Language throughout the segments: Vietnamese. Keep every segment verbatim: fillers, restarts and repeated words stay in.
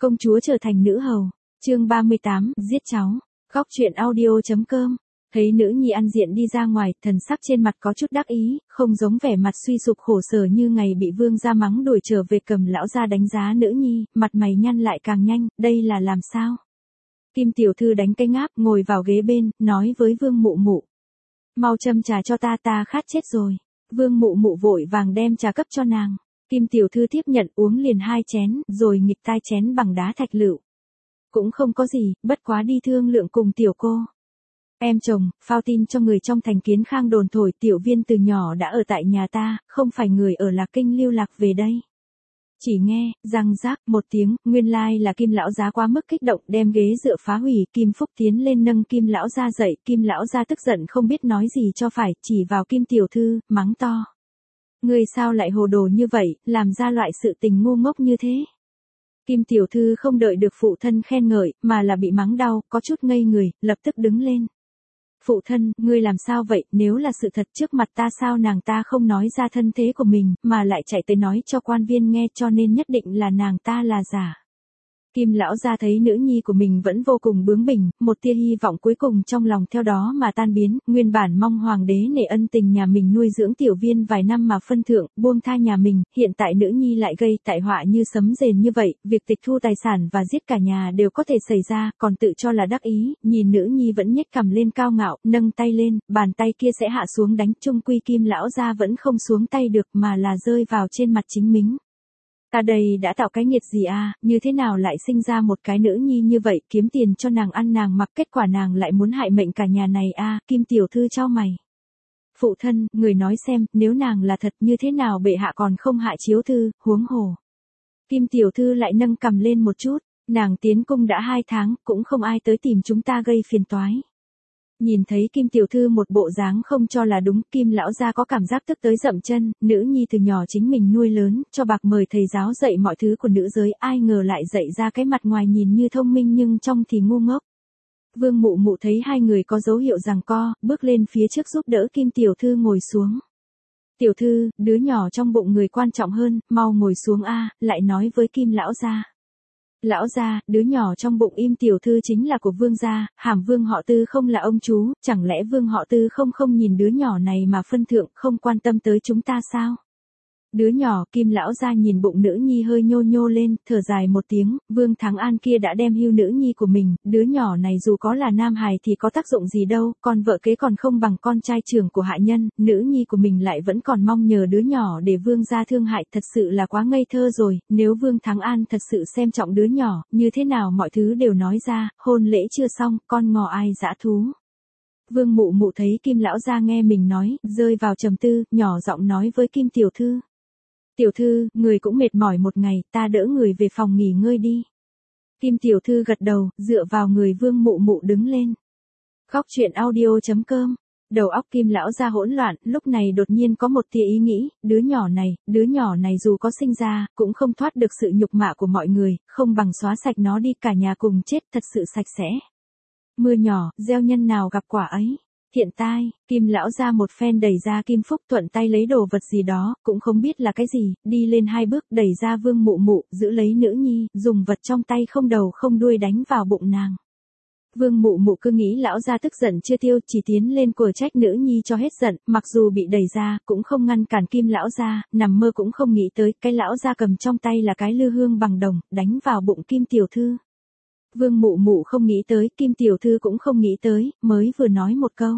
Công chúa trở thành nữ hầu. Chương ba mươi tám, giết cháu. Góc truyện audio.com. Thấy nữ nhi ăn diện đi ra ngoài, thần sắc trên mặt có chút đắc ý, không giống vẻ mặt suy sụp khổ sở như ngày bị vương gia mắng đuổi trở về. Cầm lão gia đánh giá nữ nhi, mặt mày nhăn lại càng nhanh, đây là làm sao? Kim tiểu thư đánh cái ngáp, ngồi vào ghế bên, nói với vương mụ mụ. Mau châm trà cho ta, ta khát chết rồi. Vương mụ mụ vội vàng đem trà cấp cho nàng. Kim tiểu thư tiếp nhận uống liền hai chén, rồi nghịch tai chén bằng đá thạch lựu. Cũng không có gì, bất quá đi thương lượng cùng tiểu cô. Em chồng, phao tin cho người trong thành Kiến Khang đồn thổi tiểu viên từ nhỏ đã ở tại nhà ta, không phải người ở Lạc Kinh lưu lạc về đây. Chỉ nghe, răng rác một tiếng, nguyên lai là Kim lão gia quá mức kích động đem ghế dựa phá hủy. Kim Phúc tiến lên nâng Kim lão gia dậy, Kim lão gia tức giận không biết nói gì cho phải, chỉ vào Kim tiểu thư, mắng to. Ngươi sao lại hồ đồ như vậy, làm ra loại sự tình ngu ngốc như thế? Kim tiểu thư không đợi được phụ thân khen ngợi, mà là bị mắng đau, có chút ngây người, lập tức đứng lên. Phụ thân, ngươi làm sao vậy, nếu là sự thật trước mặt ta sao nàng ta không nói ra thân thế của mình, mà lại chạy tới nói cho quan viên nghe, cho nên nhất định là nàng ta là giả. Kim lão gia thấy nữ nhi của mình vẫn vô cùng bướng bỉnh, một tia hy vọng cuối cùng trong lòng theo đó mà tan biến, nguyên bản mong hoàng đế nể ân tình nhà mình nuôi dưỡng tiểu viên vài năm mà phân thượng, buông tha nhà mình, hiện tại nữ nhi lại gây tai họa như sấm rền như vậy, việc tịch thu tài sản và giết cả nhà đều có thể xảy ra, còn tự cho là đắc ý, nhìn nữ nhi vẫn nhếch cằm lên cao ngạo, nâng tay lên, bàn tay kia sẽ hạ xuống đánh, chung quy Kim lão gia vẫn không xuống tay được mà là rơi vào trên mặt chính mình. Ta đây đã tạo cái nghiệt gì à, như thế nào lại sinh ra một cái nữ nhi như vậy, kiếm tiền cho nàng ăn nàng mặc, kết quả nàng lại muốn hại mệnh cả nhà này à, Kim tiểu thư chau mày. Phụ thân, người nói xem, nếu nàng là thật như thế nào bệ hạ còn không hại chiếu thư, huống hồ. Kim tiểu thư lại nâng cằm lên một chút, nàng tiến cung đã hai tháng, cũng không ai tới tìm chúng ta gây phiền toái. Nhìn thấy Kim tiểu thư một bộ dáng không cho là đúng, Kim lão gia có cảm giác tức tới dậm chân, nữ nhi từ nhỏ chính mình nuôi lớn, cho bạc mời thầy giáo dạy mọi thứ của nữ giới, ai ngờ lại dạy ra cái mặt ngoài nhìn như thông minh nhưng trong thì ngu ngốc. Vương mụ mụ thấy hai người có dấu hiệu giằng co, bước lên phía trước giúp đỡ Kim tiểu thư ngồi xuống. Tiểu thư, đứa nhỏ trong bụng người quan trọng hơn, mau ngồi xuống a, lại nói với Kim lão gia. Lão gia, đứa nhỏ trong bụng Im tiểu thư chính là của vương gia, hàm vương họ Tư không là ông chú, chẳng lẽ vương họ Tư không không nhìn đứa nhỏ này mà phân thượng, không quan tâm tới chúng ta sao? Đứa nhỏ, Kim lão gia nhìn bụng nữ nhi hơi nhô nhô lên, thở dài một tiếng, Vương Thắng An kia đã đem hưu nữ nhi của mình, đứa nhỏ này dù có là nam hài thì có tác dụng gì đâu, còn vợ kế còn không bằng con trai trưởng của hạ nhân, nữ nhi của mình lại vẫn còn mong nhờ đứa nhỏ để vương gia thương hại, thật sự là quá ngây thơ rồi, nếu Vương Thắng An thật sự xem trọng đứa nhỏ, như thế nào mọi thứ đều nói ra, hôn lễ chưa xong, con ngò ai dã thú. Vương mụ mụ thấy Kim lão gia nghe mình nói, rơi vào trầm tư, nhỏ giọng nói với Kim tiểu thư. Tiểu thư, người cũng mệt mỏi một ngày, ta đỡ người về phòng nghỉ ngơi đi. Kim tiểu thư gật đầu, dựa vào người vương mụ mụ đứng lên. Góc truyện audio.com. Đầu óc Kim lão gia hỗn loạn, lúc này đột nhiên có một tia ý nghĩ, đứa nhỏ này, đứa nhỏ này dù có sinh ra, cũng không thoát được sự nhục mạ của mọi người, không bằng xóa sạch nó đi, cả nhà cùng chết, thật sự sạch sẽ. Mưa nhỏ, gieo nhân nào gặp quả ấy. Hiện tai, Kim lão gia một phen đẩy ra Kim Phúc, thuận tay lấy đồ vật gì đó, cũng không biết là cái gì, đi lên hai bước đẩy ra vương mụ mụ, giữ lấy nữ nhi, dùng vật trong tay không đầu không đuôi đánh vào bụng nàng. Vương mụ mụ cứ nghĩ lão gia tức giận chưa tiêu, chỉ tiến lên quở trách nữ nhi cho hết giận, mặc dù bị đẩy ra, cũng không ngăn cản Kim lão gia, nằm mơ cũng không nghĩ tới, cái lão gia cầm trong tay là cái lư hương bằng đồng, đánh vào bụng Kim tiểu thư. Vương mụ mụ không nghĩ tới, Kim tiểu thư cũng không nghĩ tới, mới vừa nói một câu.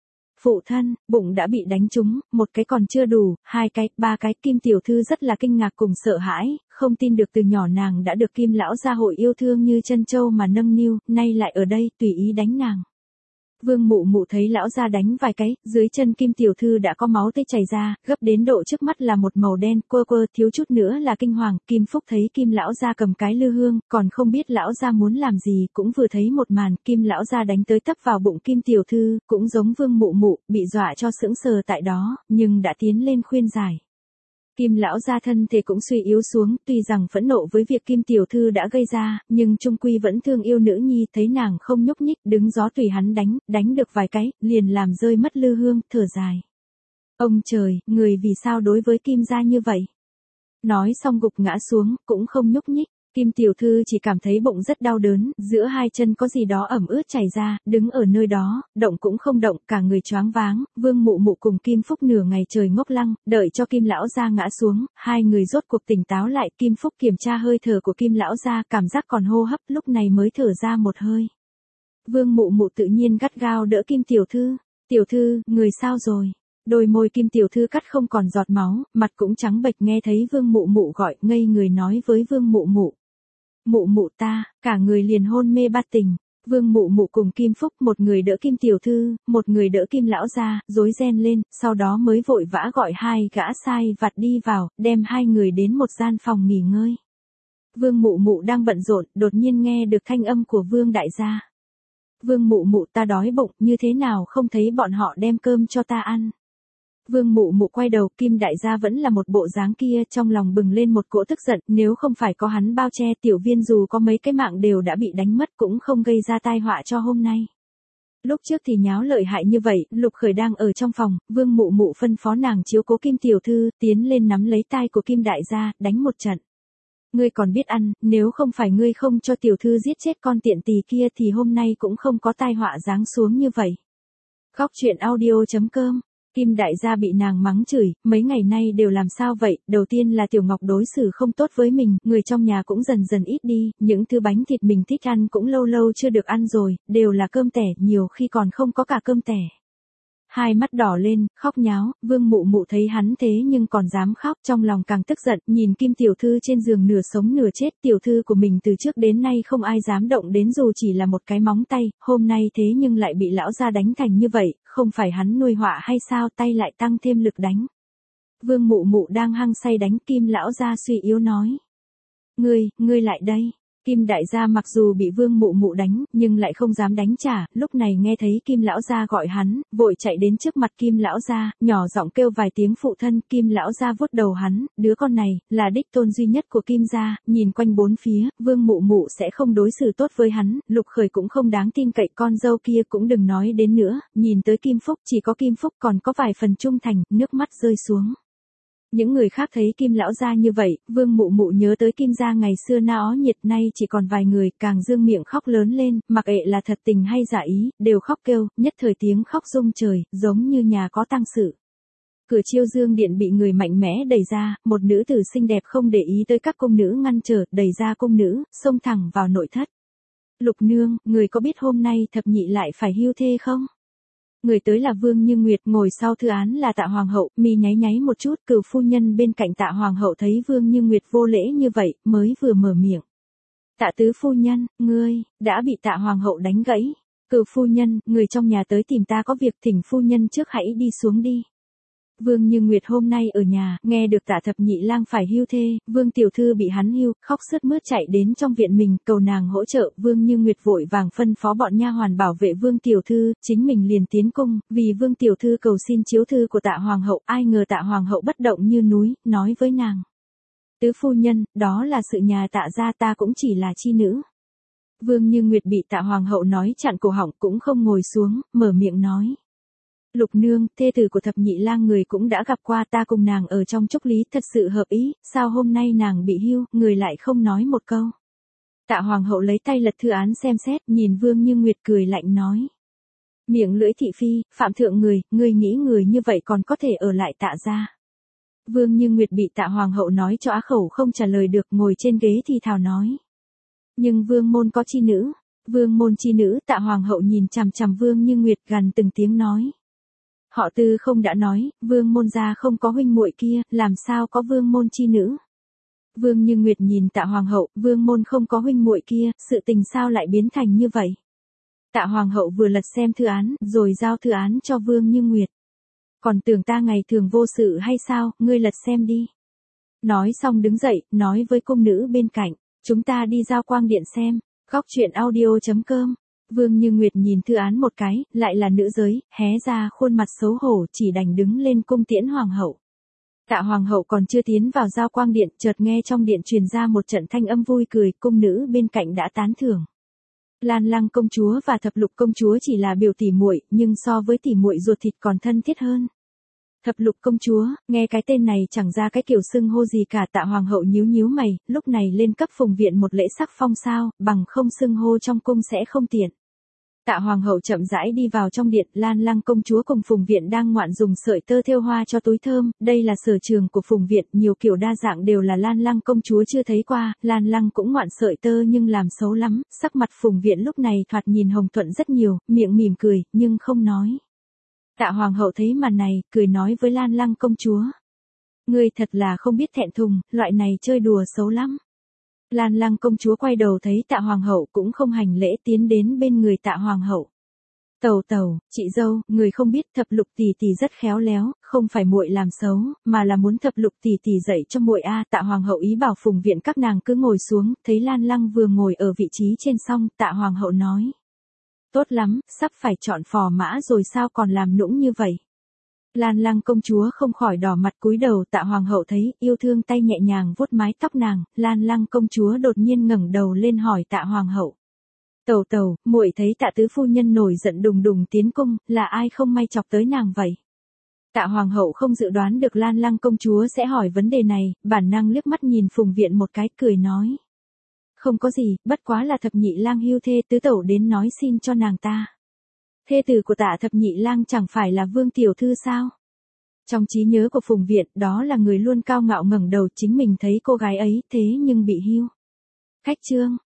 Phụ thân, bụng đã bị đánh trúng, một cái còn chưa đủ, hai cái, ba cái, Kim tiểu thư rất là kinh ngạc cùng sợ hãi, không tin được từ nhỏ nàng đã được Kim lão gia hội yêu thương như chân châu mà nâng niu, nay lại ở đây, tùy ý đánh nàng. Vương mụ mụ thấy lão gia đánh vài cái, dưới chân Kim tiểu thư đã có máu tươi chảy ra, gấp đến độ trước mắt là một màu đen, quơ quơ, thiếu chút nữa là kinh hoàng. Kim Phúc thấy Kim lão gia cầm cái lư hương, còn không biết lão gia muốn làm gì, cũng vừa thấy một màn, Kim lão gia đánh tới tấp vào bụng Kim tiểu thư, cũng giống Vương mụ mụ, bị dọa cho sững sờ tại đó, nhưng đã tiến lên khuyên giải. Kim lão gia thân thể cũng suy yếu xuống, tuy rằng phẫn nộ với việc Kim tiểu thư đã gây ra, nhưng trung quy vẫn thương yêu nữ nhi, thấy nàng không nhúc nhích, đứng gió tùy hắn đánh, đánh được vài cái, liền làm rơi mất lư hương, thở dài. Ông trời, người vì sao đối với Kim gia như vậy? Nói xong gục ngã xuống, cũng không nhúc nhích. Kim tiểu thư chỉ cảm thấy bụng rất đau đớn, giữa hai chân có gì đó ẩm ướt chảy ra, đứng ở nơi đó, động cũng không động, cả người choáng váng. Vương Mụ Mụ cùng Kim Phúc nửa ngày trời ngốc lăng, đợi cho Kim lão gia ngã xuống, hai người rốt cuộc tỉnh táo lại. Kim Phúc kiểm tra hơi thở của Kim lão gia, cảm giác còn hô hấp, lúc này mới thở ra một hơi. Vương Mụ Mụ tự nhiên gắt gao đỡ Kim tiểu thư. Tiểu thư, người sao rồi? Đôi môi Kim tiểu thư cắt không còn giọt máu, mặt cũng trắng bệch, nghe thấy Vương Mụ Mụ gọi, ngây người nói với Vương Mụ Mụ. Mụ mụ ta, cả người liền hôn mê bát tỉnh. Vương Mụ Mụ cùng Kim Phúc, một người đỡ Kim tiểu thư, một người đỡ Kim lão gia, rối ren lên, sau đó mới vội vã gọi hai gã sai vặt đi vào, đem hai người đến một gian phòng nghỉ ngơi. Vương Mụ Mụ đang bận rộn, đột nhiên nghe được thanh âm của Vương đại gia. Vương Mụ Mụ, ta đói bụng, như thế nào không thấy bọn họ đem cơm cho ta ăn. Vương Mụ Mụ quay đầu, Kim đại gia vẫn là một bộ dáng kia, trong lòng bừng lên một cỗ tức giận, nếu không phải có hắn bao che, Tiểu Viên dù có mấy cái mạng đều đã bị đánh mất, cũng không gây ra tai họa cho hôm nay. Lúc trước thì nháo lợi hại như vậy, Lục Khởi đang ở trong phòng, Vương Mụ Mụ phân phó nàng chiếu cố Kim tiểu thư, tiến lên nắm lấy tai của Kim đại gia, đánh một trận. Ngươi còn biết ăn, nếu không phải ngươi không cho tiểu thư giết chết con tiện tỳ kia thì hôm nay cũng không có tai họa giáng xuống như vậy. Góc truyện audio chấm com. Kim đại gia bị nàng mắng chửi, mấy ngày nay đều làm sao vậy, đầu tiên là Tiểu Ngọc đối xử không tốt với mình, người trong nhà cũng dần dần ít đi, những thứ bánh thịt mình thích ăn cũng lâu lâu chưa được ăn rồi, đều là cơm tẻ, nhiều khi còn không có cả cơm tẻ. Hai mắt đỏ lên, khóc nháo, Vương Mụ Mụ thấy hắn thế nhưng còn dám khóc, trong lòng càng tức giận, nhìn Kim tiểu thư trên giường nửa sống nửa chết, tiểu thư của mình từ trước đến nay không ai dám động đến dù chỉ là một cái móng tay, hôm nay thế nhưng lại bị lão gia đánh thành như vậy, không phải hắn nuôi họa hay sao, tay lại tăng thêm lực đánh. Vương Mụ Mụ đang hăng say đánh, Kim lão gia suy yếu nói. Ngươi, ngươi lại đây. Kim đại gia mặc dù bị Vương Mụ Mụ đánh, nhưng lại không dám đánh trả, lúc này nghe thấy Kim lão gia gọi hắn, vội chạy đến trước mặt Kim lão gia, nhỏ giọng kêu vài tiếng phụ thân. Kim lão gia vuốt đầu hắn, đứa con này, là đích tôn duy nhất của Kim gia, nhìn quanh bốn phía, Vương Mụ Mụ sẽ không đối xử tốt với hắn, Lục Khởi cũng không đáng tin cậy, con dâu kia cũng đừng nói đến nữa, nhìn tới Kim Phúc, chỉ có Kim Phúc còn có vài phần trung thành, nước mắt rơi xuống. Những người khác thấy Kim lão gia như vậy, Vương Mụ Mụ nhớ tới Kim gia ngày xưa náo nhiệt, nay chỉ còn vài người, càng dương miệng khóc lớn lên, mặc kệ là thật tình hay giả ý, đều khóc kêu, nhất thời tiếng khóc rung trời, giống như nhà có tang sự. Cửa Chiêu Dương điện bị người mạnh mẽ đẩy ra, một nữ tử xinh đẹp không để ý tới các cung nữ ngăn trở, đẩy ra cung nữ, xông thẳng vào nội thất. Lục nương, người có biết hôm nay thập nhị lại phải hưu thê không? Người tới là Vương Như Nguyệt, ngồi sau thư án là Tạ Hoàng hậu, mi nháy nháy một chút, Cửu phu nhân bên cạnh Tạ Hoàng hậu thấy Vương Như Nguyệt vô lễ như vậy, mới vừa mở miệng. Tạ tứ phu nhân, ngươi, đã bị Tạ Hoàng hậu đánh gãy. Cửu phu nhân, người trong nhà tới tìm ta có việc, thỉnh phu nhân trước hãy đi xuống đi. Vương Như Nguyệt hôm nay ở nhà, nghe được Tạ thập nhị lang phải hưu thê, Vương tiểu thư bị hắn hưu, khóc sướt mướt chạy đến trong viện mình, cầu nàng hỗ trợ. Vương Như Nguyệt vội vàng phân phó bọn nha hoàn bảo vệ Vương tiểu thư, chính mình liền tiến cung, vì Vương tiểu thư cầu xin chiếu thư của Tạ Hoàng hậu, ai ngờ Tạ Hoàng hậu bất động như núi, nói với nàng. Tứ phu nhân, đó là sự nhà Tạ gia, ta cũng chỉ là chi nữ. Vương Như Nguyệt bị Tạ Hoàng hậu nói chặn cổ họng, cũng không ngồi xuống, mở miệng nói. Lục nương, thê tử của thập nhị lang người cũng đã gặp qua, ta cùng nàng ở trong chúc lý, thật sự hợp ý, sao hôm nay nàng bị hưu, người lại không nói một câu. Tạ Hoàng hậu lấy tay lật thư án xem xét, nhìn Vương Như Nguyệt cười lạnh nói. Miệng lưỡi thị phi, phạm thượng người, người nghĩ người như vậy còn có thể ở lại Tạ gia. Vương Như Nguyệt bị Tạ Hoàng hậu nói cho á khẩu không trả lời được, ngồi trên ghế thì thào nói. Nhưng Vương môn có chi nữ, Vương môn chi nữ, Tạ Hoàng hậu nhìn chằm chằm Vương Như Nguyệt gần từng tiếng nói. Họ Tư không đã nói, Vương môn gia không có huynh muội kia, làm sao có Vương môn chi nữ. Vương Như Nguyệt nhìn Tạ Hoàng hậu, Vương môn không có huynh muội kia, sự tình sao lại biến thành như vậy. Tạ Hoàng hậu vừa lật xem thư án, rồi giao thư án cho Vương Như Nguyệt. Còn tưởng ta ngày thường vô sự hay sao, ngươi lật xem đi. Nói xong đứng dậy, nói với cung nữ bên cạnh, chúng ta đi giao quang điện xem. Góc truyện audio chấm com. Vương Như Nguyệt nhìn thư án một cái, lại là nữ giới, hé ra khuôn mặt xấu hổ, chỉ đành đứng lên cung tiễn hoàng hậu. Tạ Hoàng hậu còn chưa tiến vào giao quang điện, chợt nghe trong điện truyền ra một trận thanh âm vui cười, cung nữ bên cạnh đã tán thưởng. Lan Lăng công chúa và Thập Lục công chúa chỉ là biểu tỷ muội, nhưng so với tỷ muội ruột thịt còn thân thiết hơn. Thập lục công chúa, nghe cái tên này chẳng ra cái kiểu xưng hô gì cả. Tạ hoàng hậu nhíu nhíu mày, lúc này lên cấp Phùng Viện một lễ sắc phong sao, bằng không xưng hô trong cung sẽ không tiện. Tạ hoàng hậu chậm rãi đi vào trong điện, Lan Lăng công chúa cùng Phùng Viện đang ngoạn dùng sợi tơ thêu hoa cho túi thơm, đây là sở trường của Phùng Viện, nhiều kiểu đa dạng đều là Lan Lăng công chúa chưa thấy qua, Lan Lăng cũng ngoạn sợi tơ nhưng làm xấu lắm, sắc mặt Phùng Viện lúc này thoạt nhìn hồng thuận rất nhiều, miệng mỉm cười, nhưng không nói. Tạ hoàng hậu thấy màn này, cười nói với Lan Lăng công chúa. Ngươi thật là không biết thẹn thùng, loại này chơi đùa xấu lắm. Lan Lăng công chúa quay đầu thấy Tạ hoàng hậu cũng không hành lễ tiến đến bên người Tạ hoàng hậu. Tẩu tẩu, chị dâu, người không biết thập lục tỷ tỷ rất khéo léo, không phải muội làm xấu, mà là muốn thập lục tỷ tỷ dạy cho muội a. Tạ hoàng hậu ý bảo Phùng Viện các nàng cứ ngồi xuống, thấy Lan Lăng vừa ngồi ở vị trí trên xong, Tạ hoàng hậu nói. Tốt lắm, sắp phải chọn phò mã rồi sao còn làm nũng như vậy. Lan Lăng công chúa không khỏi đỏ mặt cúi đầu. Tạ hoàng hậu thấy, yêu thương tay nhẹ nhàng vuốt mái tóc nàng, Lan Lăng công chúa đột nhiên ngẩng đầu lên hỏi Tạ hoàng hậu. Tẩu tẩu, muội thấy Tạ tứ phu nhân nổi giận đùng đùng tiến cung, là ai không may chọc tới nàng vậy? Tạ hoàng hậu không dự đoán được Lan Lăng công chúa sẽ hỏi vấn đề này, bản năng liếc mắt nhìn Phùng Viện một cái, cười nói. Không có gì, bất quá là thập nhị lang hưu thê tứ tẩu đến nói xin cho nàng ta. Thê tử của Tạ thập nhị lang chẳng phải là Vương tiểu thư sao? Trong trí nhớ của Phùng Viện, đó là người luôn cao ngạo ngẩng đầu, chính mình thấy cô gái ấy thế nhưng bị hưu. Khách trương,